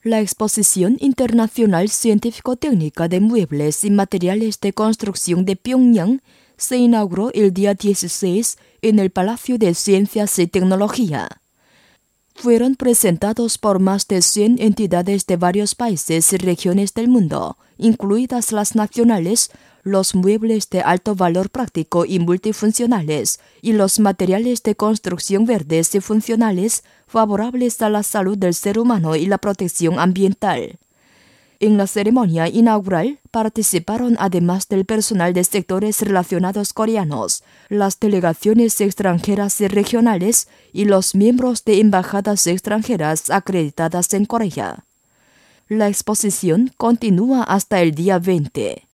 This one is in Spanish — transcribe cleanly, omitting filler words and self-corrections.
La Exposición Internacional Científico-Técnica de Muebles y Materiales de Construcción de Pyongyang se inauguró el día 16 en el Palacio de Ciencias y Tecnología. Fueron presentados por más de 100 entidades de varios países y regiones del mundo, incluidas las nacionales, los muebles de alto valor práctico y multifuncionales, y los materiales de construcción verdes y funcionales favorables a la salud del ser humano y la protección ambiental. En la ceremonia inaugural participaron, además del personal de sectores relacionados coreanos, las delegaciones extranjeras y regionales y los miembros de embajadas extranjeras acreditadas en Corea. La exposición continúa hasta el día 20.